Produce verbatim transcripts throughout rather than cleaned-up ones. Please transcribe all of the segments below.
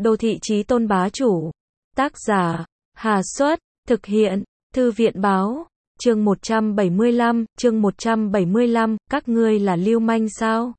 Đô thị chí tôn bá chủ. Tác giả, Hà Xuất, thực hiện, Thư viện báo, chương một trăm bảy mươi lăm, chương một trăm bảy mươi lăm, các ngươi là lưu manh sao?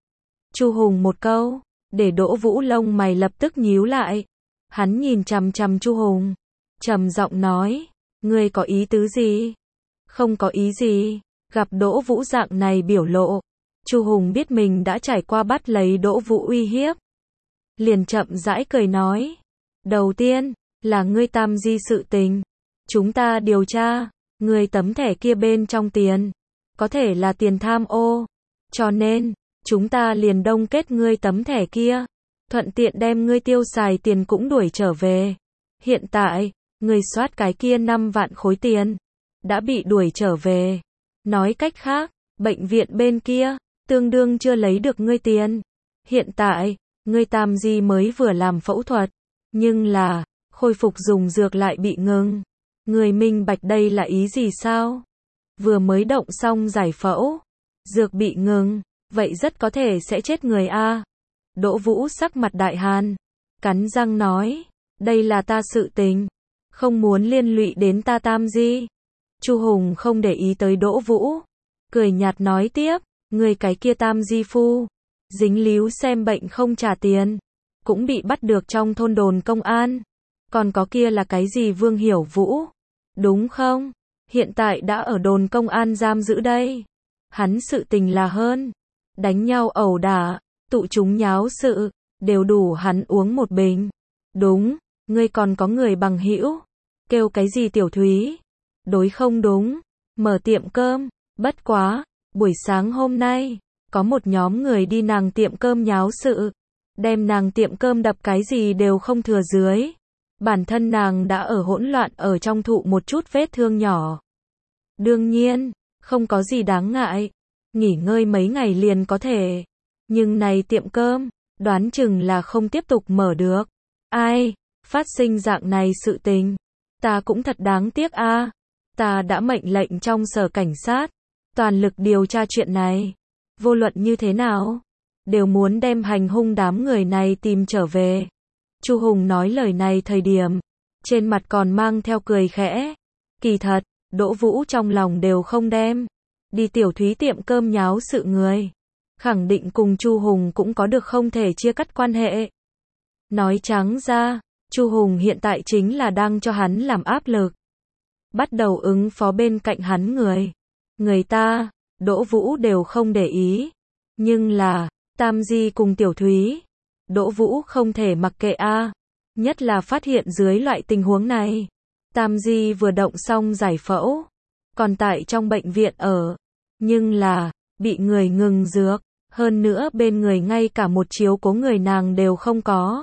Chu Hùng một câu, để Đỗ Vũ lông mày lập tức nhíu lại. Hắn nhìn chằm chằm Chu Hùng, trầm giọng nói, ngươi có ý tứ gì? Không có ý gì. Gặp Đỗ Vũ dạng này biểu lộ, Chu Hùng biết mình đã trải qua bắt lấy Đỗ Vũ uy hiếp. Liền chậm rãi cười nói, đầu tiên, là ngươi Tam Di sự tình. Chúng ta điều tra, ngươi tấm thẻ kia bên trong tiền, có thể là tiền tham ô. Cho nên, chúng ta liền đông kết ngươi tấm thẻ kia, thuận tiện đem ngươi tiêu xài tiền cũng đuổi trở về. Hiện tại, ngươi soát cái kia năm vạn khối tiền, đã bị đuổi trở về. Nói cách khác, bệnh viện bên kia, tương đương chưa lấy được ngươi tiền. Hiện tại, ngươi Tam Di mới vừa làm phẫu thuật, nhưng là, khôi phục dùng dược lại bị ngừng. Ngươi minh bạch đây là ý gì sao? Vừa mới động xong giải phẫu, dược bị ngừng, vậy rất có thể sẽ chết người a. Đỗ Vũ sắc mặt đại hàn, cắn răng nói, đây là ta sự tình, không muốn liên lụy đến ta Tam Di. Chu Hùng không để ý tới Đỗ Vũ, cười nhạt nói tiếp, người cái kia Tam Di phu, dính líu xem bệnh không trả tiền, cũng bị bắt được trong thôn đồn công an. Còn có kia là cái gì Vương Hiểu Vũ, đúng không? Hiện tại đã ở đồn công an giam giữ đây. Hắn sự tình là hơn, đánh nhau ẩu đả, tụ chúng nháo sự, đều đủ hắn uống một bình. Đúng, ngươi còn có người bằng hữu, kêu cái gì Tiểu Thúy. Đối không đúng, mở tiệm cơm, bất quá, buổi sáng hôm nay, có một nhóm người đi nàng tiệm cơm nháo sự, đem nàng tiệm cơm đập cái gì đều không thừa dưới. Bản thân nàng đã ở hỗn loạn ở trong thụ một chút vết thương nhỏ. Đương nhiên, không có gì đáng ngại, nghỉ ngơi mấy ngày liền có thể. Nhưng này tiệm cơm, đoán chừng là không tiếp tục mở được. Ai, phát sinh dạng này sự tình, ta cũng thật đáng tiếc a. À. Ta đã mệnh lệnh trong sở cảnh sát, toàn lực điều tra chuyện này. Vô luận như thế nào, đều muốn đem hành hung đám người này tìm trở về. Chu Hùng nói lời này thời điểm, trên mặt còn mang theo cười khẽ. Kỳ thật, Đỗ Vũ trong lòng đều không đem đi Tiểu Thúy tiệm cơm nháo sự người, khẳng định cùng Chu Hùng cũng có được không thể chia cắt quan hệ. Nói trắng ra, Chu Hùng hiện tại chính là đang cho hắn làm áp lực, bắt đầu ứng phó bên cạnh hắn người. Người ta, Đỗ Vũ đều không để ý, nhưng là, Tam Di cùng Tiểu Thúy, Đỗ Vũ không thể mặc kệ a. À. Nhất là phát hiện dưới loại tình huống này, Tam Di vừa động xong giải phẫu, còn tại trong bệnh viện ở, nhưng là, bị người ngừng dược, hơn nữa bên người ngay cả một chiếu cố người nàng đều không có.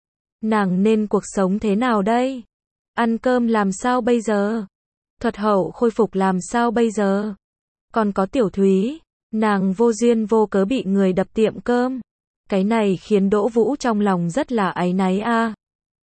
Nàng nên cuộc sống thế nào đây? Ăn cơm làm sao bây giờ? Thuật hậu khôi phục làm sao bây giờ? Còn có Tiểu Thúy, nàng vô duyên vô cớ bị người đập tiệm cơm. Cái này khiến Đỗ Vũ trong lòng rất là áy náy a. À.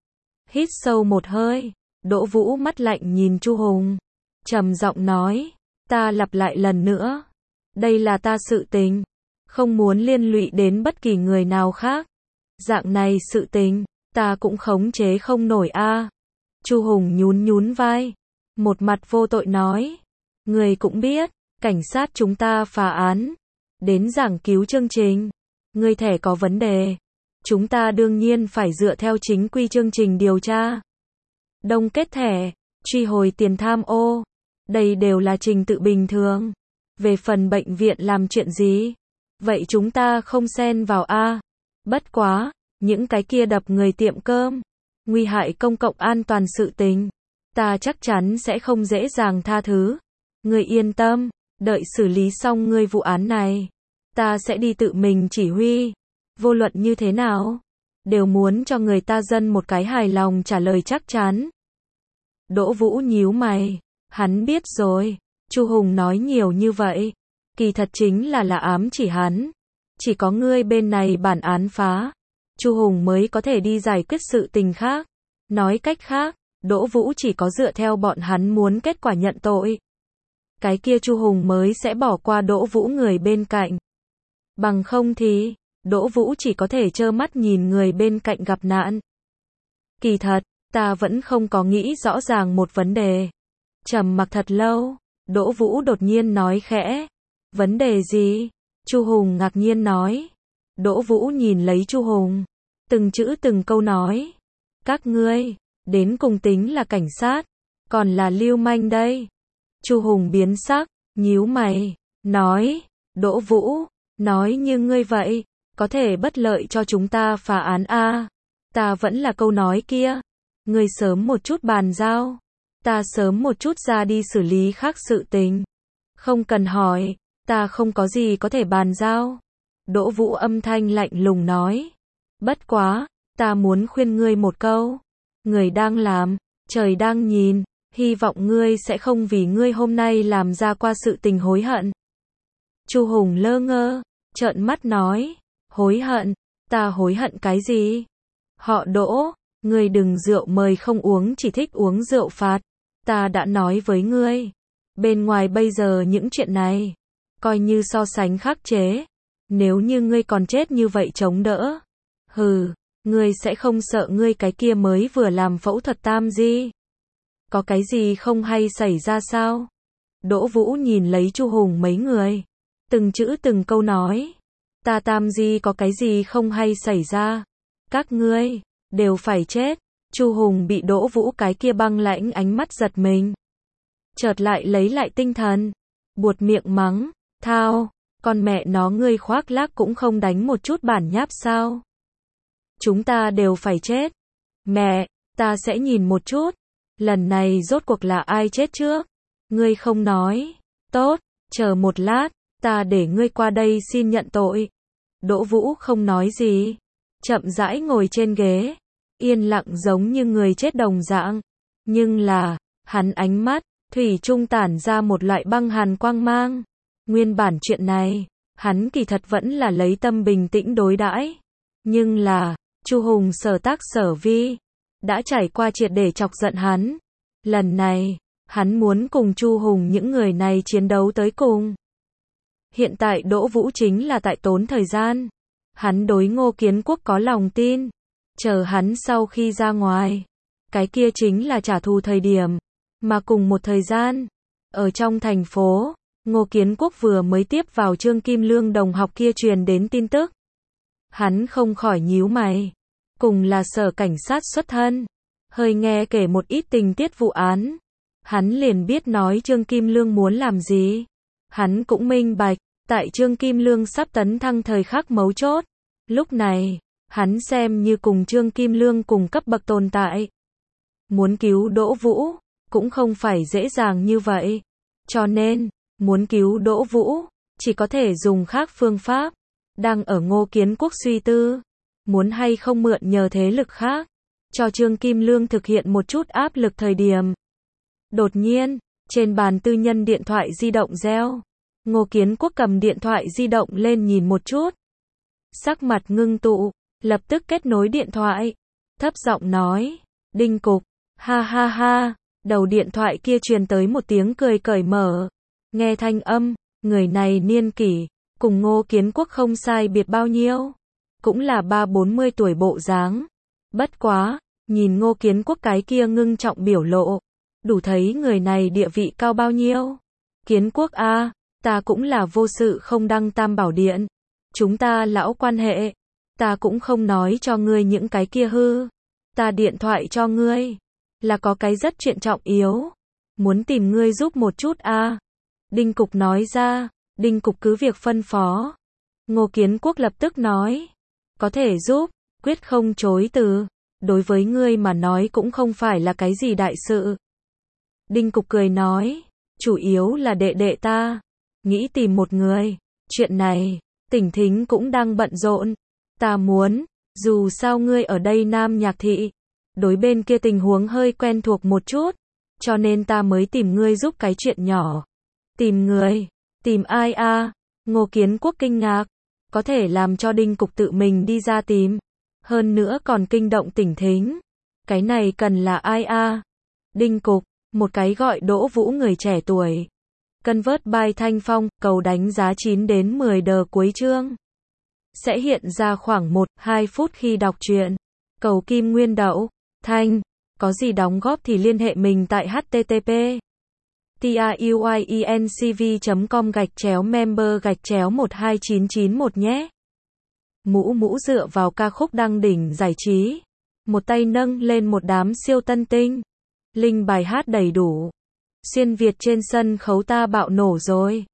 Hít sâu một hơi, Đỗ Vũ mắt lạnh nhìn Chu Hùng, trầm giọng nói, ta lặp lại lần nữa, đây là ta sự tình, không muốn liên lụy đến bất kỳ người nào khác. Dạng này sự tình, ta cũng khống chế không nổi a. À. Chu Hùng nhún nhún vai, một mặt vô tội nói, người cũng biết, cảnh sát chúng ta phá án, đến giảng cứu chương trình. Ngươi thẻ có vấn đề, chúng ta đương nhiên phải dựa theo chính quy chương trình điều tra. Đông kết thẻ, truy hồi tiền tham ô, đây đều là trình tự bình thường. Về phần bệnh viện làm chuyện gì, vậy chúng ta không xen vào a. À. Bất quá, những cái kia đập người tiệm cơm, nguy hại công cộng an toàn sự tình, ta chắc chắn sẽ không dễ dàng tha thứ. Ngươi yên tâm, đợi xử lý xong ngươi vụ án này, ta sẽ đi tự mình chỉ huy. Vô luận như thế nào, đều muốn cho người ta dân một cái hài lòng trả lời chắc chắn. Đỗ Vũ nhíu mày, hắn biết rồi, Chu Hùng nói nhiều như vậy, kỳ thật chính là là ám chỉ hắn. Chỉ có ngươi bên này bản án phá, Chu Hùng mới có thể đi giải quyết sự tình khác. Nói cách khác, Đỗ Vũ chỉ có dựa theo bọn hắn muốn kết quả nhận tội, cái kia Chu Hùng mới sẽ bỏ qua Đỗ Vũ người bên cạnh. Bằng không thì, Đỗ Vũ chỉ có thể trơ mắt nhìn người bên cạnh gặp nạn. Kỳ thật, ta vẫn không có nghĩ rõ ràng một vấn đề. Trầm mặc thật lâu, Đỗ Vũ đột nhiên nói khẽ. Vấn đề gì? Chu Hùng ngạc nhiên nói. Đỗ Vũ nhìn lấy Chu Hùng, từng chữ từng câu nói. Các ngươi, đến cùng tính là cảnh sát, còn là lưu manh đây. Chu Hùng biến sắc, nhíu mày, nói, Đỗ Vũ, nói như ngươi vậy, có thể bất lợi cho chúng ta phá án a. Ta vẫn là câu nói kia, ngươi sớm một chút bàn giao, ta sớm một chút ra đi xử lý khác sự tình. Không cần hỏi, ta không có gì có thể bàn giao. Đỗ Vũ âm thanh lạnh lùng nói. Bất quá, ta muốn khuyên ngươi một câu. Người đang làm, trời đang nhìn, hy vọng ngươi sẽ không vì ngươi hôm nay làm ra qua sự tình hối hận. Chu Hùng lơ ngơ, trợn mắt nói, hối hận, ta hối hận cái gì? Họ Đỗ, ngươi đừng rượu mời không uống, chỉ thích uống rượu phạt. Ta đã nói với ngươi, bên ngoài bây giờ những chuyện này, coi như so sánh khắc chế. Nếu như ngươi còn chết như vậy chống đỡ, hừ, ngươi sẽ không sợ ngươi cái kia mới vừa làm phẫu thuật tam di? Có cái gì không hay xảy ra sao? Đỗ Vũ nhìn lấy Chu Hùng mấy người, từng chữ từng câu nói. Ta tam di có cái gì không hay xảy ra? Các ngươi, đều phải chết. Chu Hùng bị Đỗ Vũ cái kia băng lãnh ánh mắt giật mình. Chợt lại lấy lại tinh thần, buột miệng mắng, thao, con mẹ nó ngươi khoác lác cũng không đánh một chút bản nháp sao? Chúng ta đều phải chết. Mẹ, ta sẽ nhìn một chút. Lần này rốt cuộc là ai chết trước? Ngươi không nói. Tốt, chờ một lát, ta để ngươi qua đây xin nhận tội. Đỗ Vũ không nói gì, chậm rãi ngồi trên ghế, yên lặng giống như người chết đồng dạng. Nhưng là, hắn ánh mắt, thủy chung tản ra một loại băng hàn quang mang. Nguyên bản chuyện này, hắn kỳ thật vẫn là lấy tâm bình tĩnh đối đãi. Nhưng là, Chu Hùng sở tác sở vi, đã trải qua triệt để chọc giận hắn. Lần này, hắn muốn cùng Chu Hùng những người này chiến đấu tới cùng. Hiện tại Đỗ Vũ chính là tại tốn thời gian. Hắn đối Ngô Kiến Quốc có lòng tin. Chờ hắn sau khi ra ngoài, cái kia chính là trả thù thời điểm. Mà cùng một thời gian, ở trong thành phố, Ngô Kiến Quốc vừa mới tiếp vào Trương Kim Lương đồng học kia truyền đến tin tức. Hắn không khỏi nhíu mày. Cùng là sở cảnh sát xuất thân, hơi nghe kể một ít tình tiết vụ án, hắn liền biết nói Trương Kim Lương muốn làm gì. Hắn cũng minh bạch, tại Trương Kim Lương sắp tấn thăng thời khắc mấu chốt, lúc này, hắn xem như cùng Trương Kim Lương cùng cấp bậc tồn tại. Muốn cứu Đỗ Vũ, cũng không phải dễ dàng như vậy. Cho nên, muốn cứu Đỗ Vũ, chỉ có thể dùng khác phương pháp. Đang ở Ngô Kiến Quốc suy tư, muốn hay không mượn nhờ thế lực khác, cho Trương Kim Lương thực hiện một chút áp lực thời điểm. Đột nhiên, trên bàn tư nhân điện thoại di động reo. Ngô Kiến Quốc cầm điện thoại di động lên nhìn một chút. Sắc mặt ngưng tụ, lập tức kết nối điện thoại. Thấp giọng nói, Đinh Cục, ha ha ha, đầu điện thoại kia truyền tới một tiếng cười cởi mở. Nghe thanh âm, người này niên kỷ, cùng Ngô Kiến Quốc không sai biệt bao nhiêu. Cũng là ba bốn mươi tuổi bộ dáng. Bất quá, nhìn Ngô Kiến Quốc cái kia ngưng trọng biểu lộ, đủ thấy người này địa vị cao bao nhiêu. Kiến Quốc a, ta cũng là vô sự không đăng tam bảo điện. Chúng ta lão quan hệ, ta cũng không nói cho ngươi những cái kia hư. Ta điện thoại cho ngươi, là có cái rất chuyện trọng yếu. Muốn tìm ngươi giúp một chút a. Đinh Cục nói ra, Đinh Cục cứ việc phân phó. Ngô Kiến Quốc lập tức nói, có thể giúp, quyết không chối từ. Đối với ngươi mà nói cũng không phải là cái gì đại sự. Đinh Cục cười nói, chủ yếu là đệ đệ ta, nghĩ tìm một người. Chuyện này, Tỉnh Thính cũng đang bận rộn. Ta muốn, dù sao ngươi ở đây Nam Nhạc Thị, đối bên kia tình huống hơi quen thuộc một chút, cho nên ta mới tìm ngươi giúp cái chuyện nhỏ. Tìm người? Tìm ai a? Ngô Kiến Quốc kinh ngạc, có thể làm cho Đinh Cục tự mình đi ra tìm, hơn nữa còn kinh động Tỉnh Thính. Cái này cần là ai a? Đinh Cục, một cái gọi Đỗ Vũ người trẻ tuổi. Convert by Thanh Phong, cầu đánh giá chín đến mười đờ cuối chương. Sẽ hiện ra khoảng một đến hai phút khi đọc truyện. Cầu kim nguyên đậu. Thanh, có gì đóng góp thì liên hệ mình tại h t t p truyencv chấm com gạch chéo member gạch chéo một hai chín chín một nhé. Mũ mũ dựa vào ca khúc đăng đỉnh giải trí. Một tay nâng lên một đám siêu tân tinh. Link bài hát đầy đủ. Xuyên Việt trên sân khấu ta bạo nổ rồi.